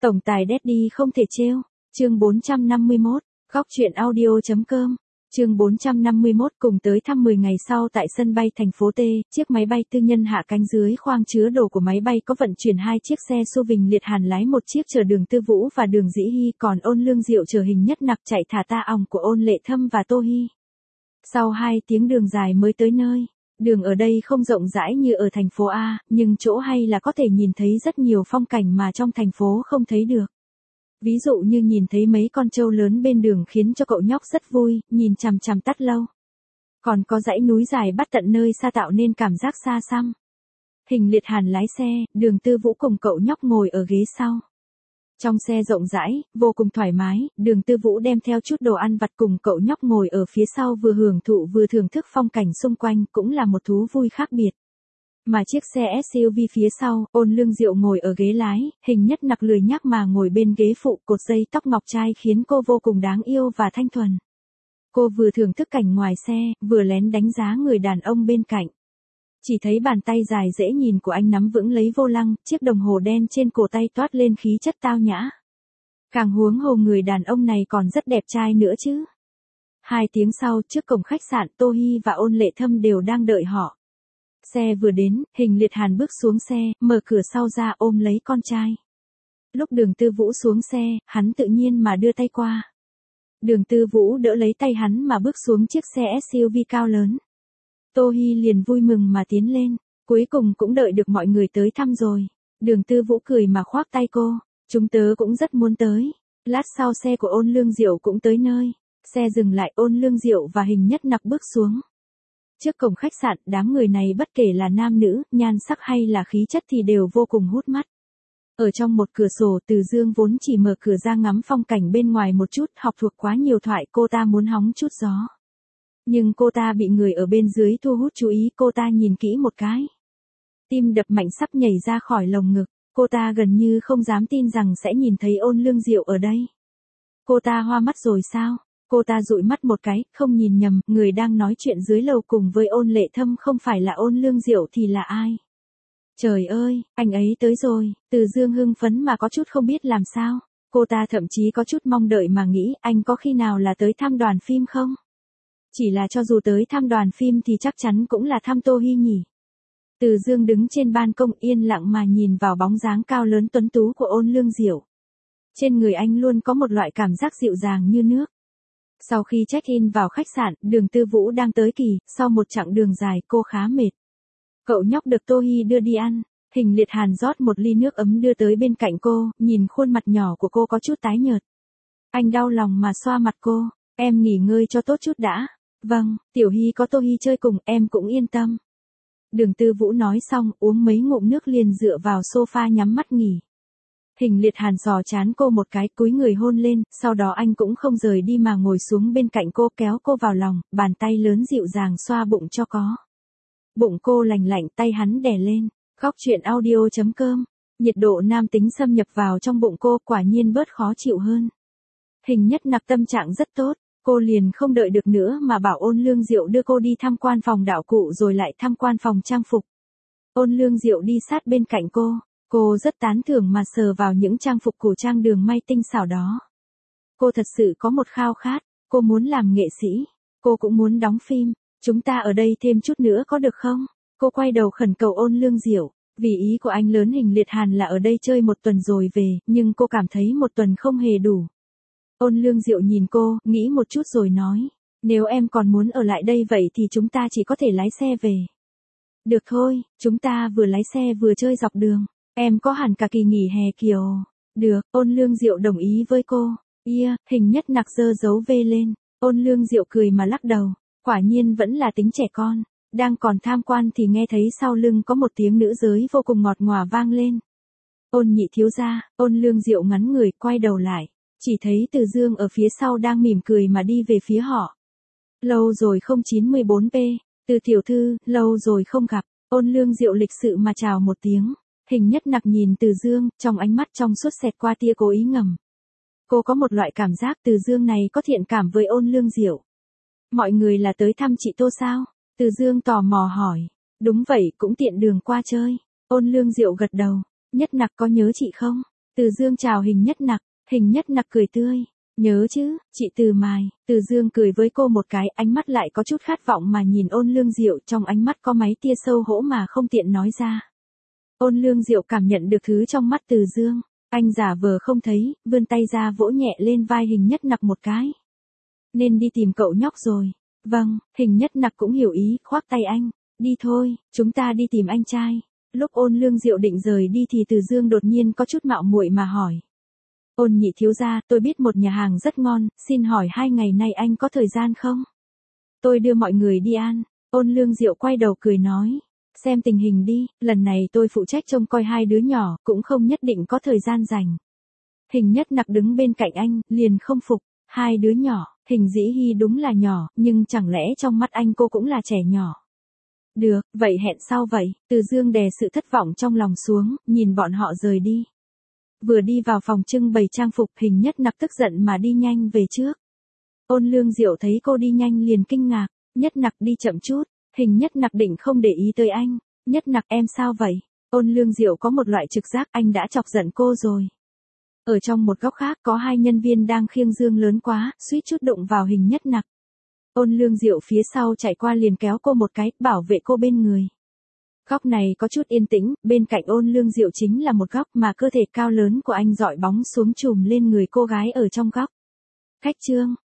Tổng tài Daddy không thể trêu. Chương 451, góc truyện audio.com. Chương 451 cùng tới thăm 10 ngày sau tại sân bay thành phố T, chiếc máy bay tư nhân hạ cánh dưới khoang chứa đồ của máy bay có vận chuyển 2 chiếc xe xô Vinh Liệt Hàn lái một chiếc chở Đường Tư Vũ và Đường Dĩ Hy, còn Ôn Lương Diệu chở Hình Nhất Nặc chạy thả ta òng của Ôn Lệ Thâm và Tô Hy. Sau 2 tiếng đường dài mới tới nơi. Đường ở đây không rộng rãi như ở thành phố A, nhưng chỗ hay là có thể nhìn thấy rất nhiều phong cảnh mà trong thành phố không thấy được. Ví dụ như nhìn thấy mấy con trâu lớn bên đường khiến cho cậu nhóc rất vui, nhìn chằm chằm tắt lâu. Còn có dãy núi dài bắt tận nơi xa tạo nên cảm giác xa xăm. Hình Liệt Hàn lái xe, Đường Tư Vũ cùng cậu nhóc ngồi ở ghế sau. Trong xe rộng rãi, vô cùng thoải mái, Đường Tư Vũ đem theo chút đồ ăn vặt cùng cậu nhóc ngồi ở phía sau vừa hưởng thụ vừa thưởng thức phong cảnh xung quanh, cũng là một thú vui khác biệt. Mà chiếc xe SUV phía sau, Ôn Lương Diệu ngồi ở ghế lái, Hình Nhất Nặc lười nhác mà ngồi bên ghế phụ, cột dây tóc ngọc trai khiến cô vô cùng đáng yêu và thanh thuần. Cô vừa thưởng thức cảnh ngoài xe, vừa lén đánh giá người đàn ông bên cạnh. Chỉ thấy bàn tay dài dễ nhìn của anh nắm vững lấy vô lăng, chiếc đồng hồ đen trên cổ tay toát lên khí chất tao nhã. Càng huống hồ người đàn ông này còn rất đẹp trai nữa chứ. 2 tiếng sau, trước cổng khách sạn, Tô Hy và Ôn Lệ Thâm đều đang đợi họ. Xe vừa đến, Hình Liệt Hàn bước xuống xe, mở cửa sau ra ôm lấy con trai. Lúc Đường Tư Vũ xuống xe, hắn tự nhiên mà đưa tay qua. Đường Tư Vũ đỡ lấy tay hắn mà bước xuống chiếc xe SUV cao lớn. Tô Hy liền vui mừng mà tiến lên, cuối cùng cũng đợi được mọi người tới thăm rồi. Đường Tư Vũ cười mà khoác tay cô, chúng tớ cũng rất muốn tới. Lát sau xe của Ôn Lương Diệu cũng tới nơi. Xe dừng lại, Ôn Lương Diệu và Hình Nhất Nặc bước xuống. Trước cổng khách sạn, đám người này bất kể là nam nữ, nhan sắc hay là khí chất thì đều vô cùng hút mắt. Ở trong một cửa sổ, Từ Dương vốn chỉ mở cửa ra ngắm phong cảnh bên ngoài một chút, học thuộc quá nhiều thoại, cô ta muốn hóng chút gió. Nhưng cô ta bị người ở bên dưới thu hút chú ý, cô ta nhìn kỹ một cái. Tim đập mạnh sắp nhảy ra khỏi lồng ngực, cô ta gần như không dám tin rằng sẽ nhìn thấy Ôn Lương Diệu ở đây. Cô ta hoa mắt rồi sao? Cô ta dụi mắt một cái, không nhìn nhầm, người đang nói chuyện dưới lầu cùng với Ôn Lệ Thâm không phải là Ôn Lương Diệu thì là ai? Trời ơi, anh ấy tới rồi. Từ Dương hưng phấn mà có chút không biết làm sao. Cô ta thậm chí có chút mong đợi mà nghĩ, anh có khi nào là tới thăm đoàn phim không? Chỉ là cho dù tới thăm đoàn phim thì chắc chắn cũng là thăm Tô Hy nhỉ. Từ Dương đứng trên ban công yên lặng mà nhìn vào bóng dáng cao lớn tuấn tú của Ôn Lương Diệu. Trên người anh luôn có một loại cảm giác dịu dàng như nước. Sau khi check-in vào khách sạn, Đường Tư Vũ đang tới kỳ, sau một chặng đường dài cô khá mệt. Cậu nhóc được Tô Hy đưa đi ăn, Hình Liệt Hàn rót một ly nước ấm đưa tới bên cạnh cô, nhìn khuôn mặt nhỏ của cô có chút tái nhợt. Anh đau lòng mà xoa mặt cô, em nghỉ ngơi cho tốt chút đã. Vâng, Tiểu Hy có Tô Hy chơi cùng, em cũng yên tâm. Đường Tư Vũ nói xong, uống mấy ngụm nước liền dựa vào sofa nhắm mắt nghỉ. Hình Liệt Hàn sò chán cô một cái, cúi người hôn lên, sau đó anh cũng không rời đi mà ngồi xuống bên cạnh cô, kéo cô vào lòng, bàn tay lớn dịu dàng xoa bụng cho có. Bụng cô lành lạnh, tay hắn đè lên. Góc truyện audio.com. Nhiệt độ nam tính xâm nhập vào trong bụng cô, quả nhiên bớt khó chịu hơn. Hình Nhất Nặc tâm trạng rất tốt, cô liền không đợi được nữa mà bảo Ôn Lương Diệu đưa cô đi tham quan phòng đạo cụ rồi lại tham quan phòng trang phục. Ôn Lương Diệu đi sát bên cạnh cô rất tán thưởng mà sờ vào những trang phục cổ trang Đường may tinh xảo đó. Cô thật sự có một khao khát, cô muốn làm nghệ sĩ, cô cũng muốn đóng phim, chúng ta ở đây thêm chút nữa có được không? Cô quay đầu khẩn cầu Ôn Lương Diệu, vì ý của anh lớn Hình Liệt Hàn là ở đây chơi 1 tuần rồi về, nhưng cô cảm thấy 1 tuần không hề đủ. Ôn Lương Diệu nhìn cô, nghĩ một chút rồi nói, nếu em còn muốn ở lại đây vậy thì chúng ta chỉ có thể lái xe về. Được thôi, chúng ta vừa lái xe vừa chơi dọc đường. Em có hẳn cả kỳ nghỉ hè kiểu. Được, Ôn Lương Diệu đồng ý với cô. Hình Nhất Nặc giơ dấu V lên. Ôn Lương Diệu cười mà lắc đầu. Quả nhiên vẫn là tính trẻ con. Đang còn tham quan thì nghe thấy sau lưng có một tiếng nữ giới vô cùng ngọt ngào vang lên. Ôn Nhị thiếu gia. Ôn Lương Diệu ngắn người, quay đầu lại. Chỉ thấy Từ Dương ở phía sau đang mỉm cười mà đi về phía họ. Lâu rồi không 94p. Từ tiểu thư, lâu rồi không gặp. Ôn Lương Diệu lịch sự mà chào một tiếng. Hình Nhất Nặc nhìn Từ Dương, trong ánh mắt trong suốt xẹt qua tia cố ý ngầm. Cô có một loại cảm giác Từ Dương này có thiện cảm với Ôn Lương Diệu. Mọi người là tới thăm chị Tô sao? Từ Dương tò mò hỏi. Đúng vậy, cũng tiện đường qua chơi. Ôn Lương Diệu gật đầu. Nhất Nặc có nhớ chị không? Từ Dương chào Hình Nhất Nặc, Hình Nhất Nặc cười tươi. Nhớ chứ, chị Từ Mài. Từ Dương cười với cô một cái, ánh mắt lại có chút khát vọng mà nhìn Ôn Lương Diệu, trong ánh mắt có mấy tia sâu hổ mà không tiện nói ra. Ôn Lương Diệu cảm nhận được thứ trong mắt Từ Dương, anh giả vờ không thấy, vươn tay ra vỗ nhẹ lên vai Hình Nhất Nặc một cái. Nên đi tìm cậu nhóc rồi. Vâng, Hình Nhất Nặc cũng hiểu ý, khoác tay anh. Đi thôi, chúng ta đi tìm anh trai. Lúc Ôn Lương Diệu định rời đi thì Từ Dương đột nhiên có chút mạo muội mà hỏi. Ôn nhị thiếu gia, tôi biết một nhà hàng rất ngon, xin hỏi 2 ngày nay anh có thời gian không? Tôi đưa mọi người đi ăn. Ôn Lương Diệu quay đầu cười nói. Xem tình hình đi, lần này tôi phụ trách trông coi 2 đứa nhỏ, cũng không nhất định có thời gian rảnh. Hình Nhất Nặc đứng bên cạnh anh, liền không phục. 2 đứa nhỏ, Hình Dĩ Hi đúng là nhỏ, nhưng chẳng lẽ trong mắt anh cô cũng là trẻ nhỏ? Được, vậy hẹn sau vậy. Từ Dương đè sự thất vọng trong lòng xuống, nhìn bọn họ rời đi. Vừa đi vào phòng trưng bày trang phục, Hình Nhất Nặc tức giận mà đi nhanh về trước. Ôn Lương Diệu thấy cô đi nhanh liền kinh ngạc. Nhất Nặc đi chậm chút. Hình Nhất Nặc định không để ý tới anh. Nhất Nặc em sao vậy? Ôn Lương Diệu có một loại trực giác anh đã chọc giận cô rồi. Ở trong một góc khác có 2 nhân viên đang khiêng dương lớn quá, suýt chút đụng vào Hình Nhất Nặc. Ôn Lương Diệu phía sau chạy qua liền kéo cô một cái, bảo vệ cô bên người. Góc này có chút yên tĩnh, bên cạnh Ôn Lương Diệu chính là một góc mà cơ thể cao lớn của anh dọi bóng xuống chùm lên người cô gái ở trong góc. Khách Trương,